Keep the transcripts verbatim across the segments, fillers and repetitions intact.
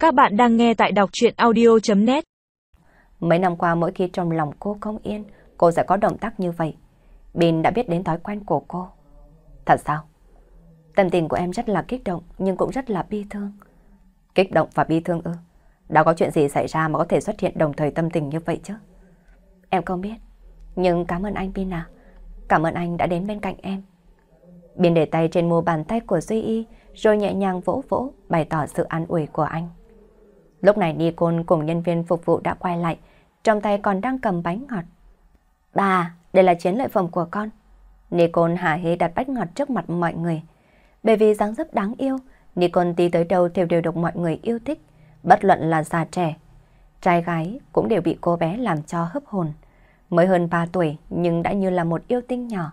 Các bạn đang nghe tại đọc truyện audio chấm net. Mấy năm qua mỗi khi trong lòng cô không yên, cô sẽ có động tác như vậy. Bin đã biết đến thói quen của cô. Thật sao? Tâm tình của em rất là kích động nhưng cũng rất là bi thương. Kích động và bi thương ư? Đã có chuyện gì xảy ra mà có thể xuất hiện đồng thời tâm tình như vậy chứ? Em không biết. Nhưng cảm ơn anh Bin à. Cảm ơn anh đã đến bên cạnh em. Bin để tay trên mu bàn tay của Duy Y rồi nhẹ nhàng vỗ vỗ bày tỏ sự an ủi của anh. Lúc này Nicole cùng nhân viên phục vụ đã quay lại, trong tay còn đang cầm bánh ngọt. Bà, đây là chiến lợi phẩm của con. Nicole hả hê đặt bánh ngọt trước mặt mọi người. Bởi vì dáng dấp đáng yêu, Nicole đi tới đâu thì đều được mọi người yêu thích, bất luận là già trẻ. Trai gái cũng đều bị cô bé làm cho hấp hồn. Mới hơn ba tuổi nhưng đã như là một yêu tinh nhỏ.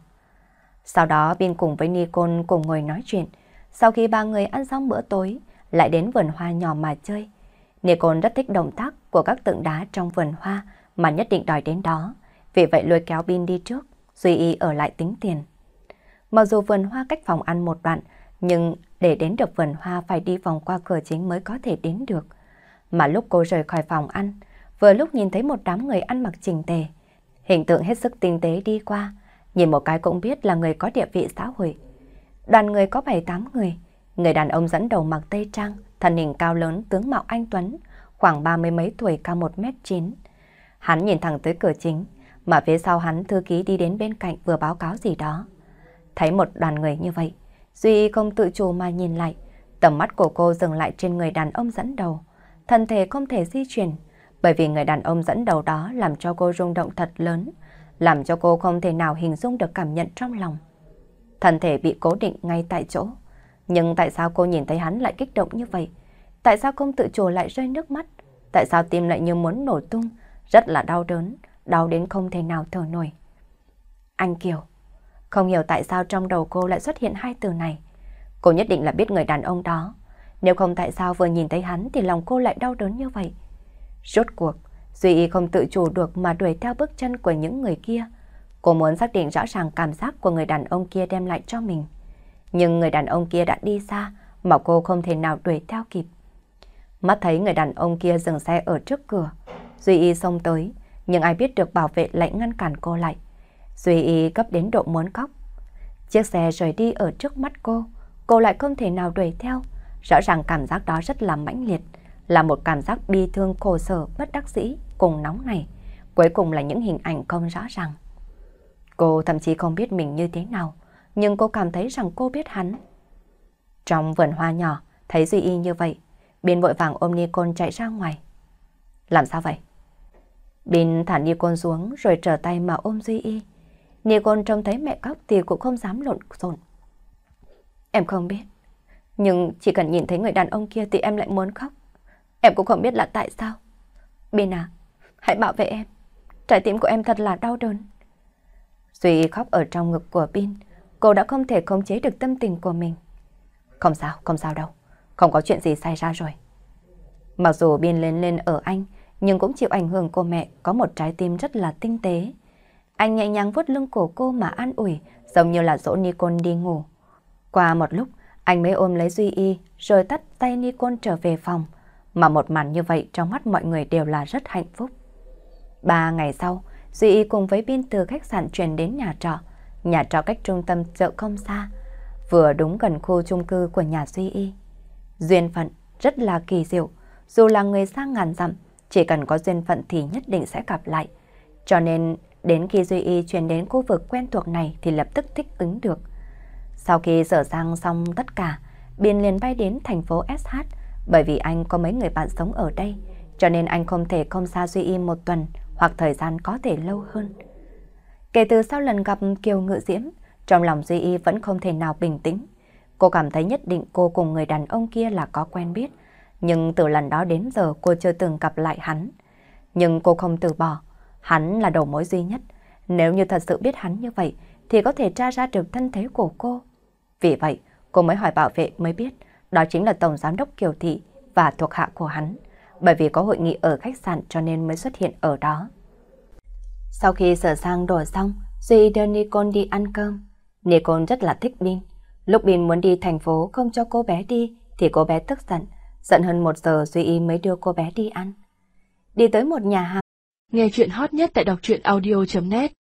Sau đó Bin cùng với Nicole cùng ngồi nói chuyện. Sau khi ba người ăn xong bữa tối, lại đến vườn hoa nhỏ mà chơi. Nicole rất thích động tác của các tượng đá trong vườn hoa mà nhất định đòi đến đó. Vì vậy lôi kéo Bin đi trước, Duy Y ở lại tính tiền. Mặc dù vườn hoa cách phòng ăn một đoạn, nhưng để đến được vườn hoa phải đi vòng qua cửa chính mới có thể đến được. Mà lúc cô rời khỏi phòng ăn, vừa lúc nhìn thấy một đám người ăn mặc chỉnh tề. Hình tượng hết sức tinh tế đi qua, nhìn một cái cũng biết là người có địa vị xã hội. Đoàn người có bảy tám người, người đàn ông dẫn đầu mặc tây trang, thân hình cao lớn, tướng mạo anh tuấn, khoảng ba mươi mấy tuổi, cao một mét chín. Hắn nhìn thẳng tới cửa chính, mà phía sau hắn thư ký đi đến bên cạnh vừa báo cáo gì đó. Thấy một đoàn người như vậy, Duy không tự chủ mà nhìn lại, tầm mắt của cô dừng lại trên người đàn ông dẫn đầu. Thân thể không thể di chuyển, bởi vì người đàn ông dẫn đầu đó làm cho cô rung động thật lớn, làm cho cô không thể nào hình dung được cảm nhận trong lòng. Thân thể bị cố định ngay tại chỗ, nhưng tại sao cô nhìn thấy hắn lại kích động như vậy? Tại sao không tự chủ lại rơi nước mắt? Tại sao tim lại như muốn nổ tung, rất là đau đớn, đau đến không thể nào thở nổi? Anh Kiều. Không hiểu tại sao trong đầu cô lại xuất hiện hai từ này. Cô nhất định là biết người đàn ông đó. Nếu không tại sao vừa nhìn thấy hắn thì lòng cô lại đau đớn như vậy? Rốt cuộc, Duy Y không tự chủ được mà đuổi theo bước chân của những người kia. Cô muốn xác định rõ ràng cảm giác của người đàn ông kia đem lại cho mình. Nhưng người đàn ông kia đã đi xa mà cô không thể nào đuổi theo kịp. Mắt thấy người đàn ông kia dừng xe ở trước cửa, Duy Y xông tới, nhưng ai biết được bảo vệ lại ngăn cản cô lại. Duy Y cấp đến độ muốn khóc. Chiếc xe rời đi ở trước mắt cô, cô lại không thể nào đuổi theo. Rõ ràng cảm giác đó rất là mãnh liệt, là một cảm giác bi thương, khổ sở, bất đắc dĩ, cùng nóng này. Cuối cùng là những hình ảnh không rõ ràng. Cô thậm chí không biết mình như thế nào, nhưng cô cảm thấy rằng cô biết hắn. Trong vườn hoa nhỏ, thấy Duy Y như vậy, Bin vội vàng ôm Nicole chạy ra ngoài. Làm sao vậy? Bin thả Nicole xuống rồi trở tay mà ôm Duy Y. Nicole trông thấy mẹ khóc thì cũng không dám lộn xộn. Em không biết, nhưng chỉ cần nhìn thấy người đàn ông kia thì em lại muốn khóc. Em cũng không biết là tại sao. Bin à, hãy bảo vệ em. Trái tim của em thật là đau đớn. Duy khóc ở trong ngực của Bin. Cô đã không thể khống chế được tâm tình của mình. Không sao, không sao đâu. Không có chuyện gì xảy ra rồi. Mặc dù Bin lên lên ở anh, nhưng cũng chịu ảnh hưởng của mẹ, có một trái tim rất là tinh tế. Anh nhẹ nhàng vuốt lưng cổ cô mà an ủi, giống như là dỗ Nicole đi ngủ. Qua một lúc, anh mới ôm lấy Duy Y, rồi tắt tay Nicole trở về phòng. Mà một màn như vậy trong mắt mọi người đều là rất hạnh phúc. Ba ngày sau, Duy Y cùng với Bin từ khách sạn chuyển đến nhà trọ. Nhà trọ cách trung tâm chợ không xa, vừa đúng gần khu chung cư của nhà Duy Y. Duyên phận rất là kỳ diệu, dù là người xa ngàn dặm, chỉ cần có duyên phận thì nhất định sẽ gặp lại. Cho nên đến khi Duy Y chuyển đến khu vực quen thuộc này thì lập tức thích ứng được. Sau khi sửa sang xong tất cả, Bin liền bay đến thành phố ét hát, bởi vì anh có mấy người bạn sống ở đây, cho nên anh không thể không xa Duy Y một tuần hoặc thời gian có thể lâu hơn. Kể từ sau lần gặp Kiều Ngự Diễm, trong lòng Duy Y vẫn không thể nào bình tĩnh. Cô cảm thấy nhất định cô cùng người đàn ông kia là có quen biết, nhưng từ lần đó đến giờ cô chưa từng gặp lại hắn. Nhưng cô không từ bỏ, hắn là đầu mối duy nhất. Nếu như thật sự biết hắn như vậy, thì có thể tra ra được thân thế của cô. Vì vậy, cô mới hỏi bảo vệ mới biết, đó chính là Tổng Giám đốc Kiều Thị và thuộc hạ của hắn. Bởi vì có hội nghị ở khách sạn cho nên mới xuất hiện ở đó. Sau khi sửa sang đồ xong, Duy đưa Nicole đi ăn cơm. Nicole rất là thích Bin. Lúc Bin muốn đi thành phố không cho cô bé đi, thì cô bé tức giận. Giận hơn một giờ Duy Y mới đưa cô bé đi ăn. Đi tới một nhà hàng. Nghe chuyện hot nhất tại đọc truyện audio chấm net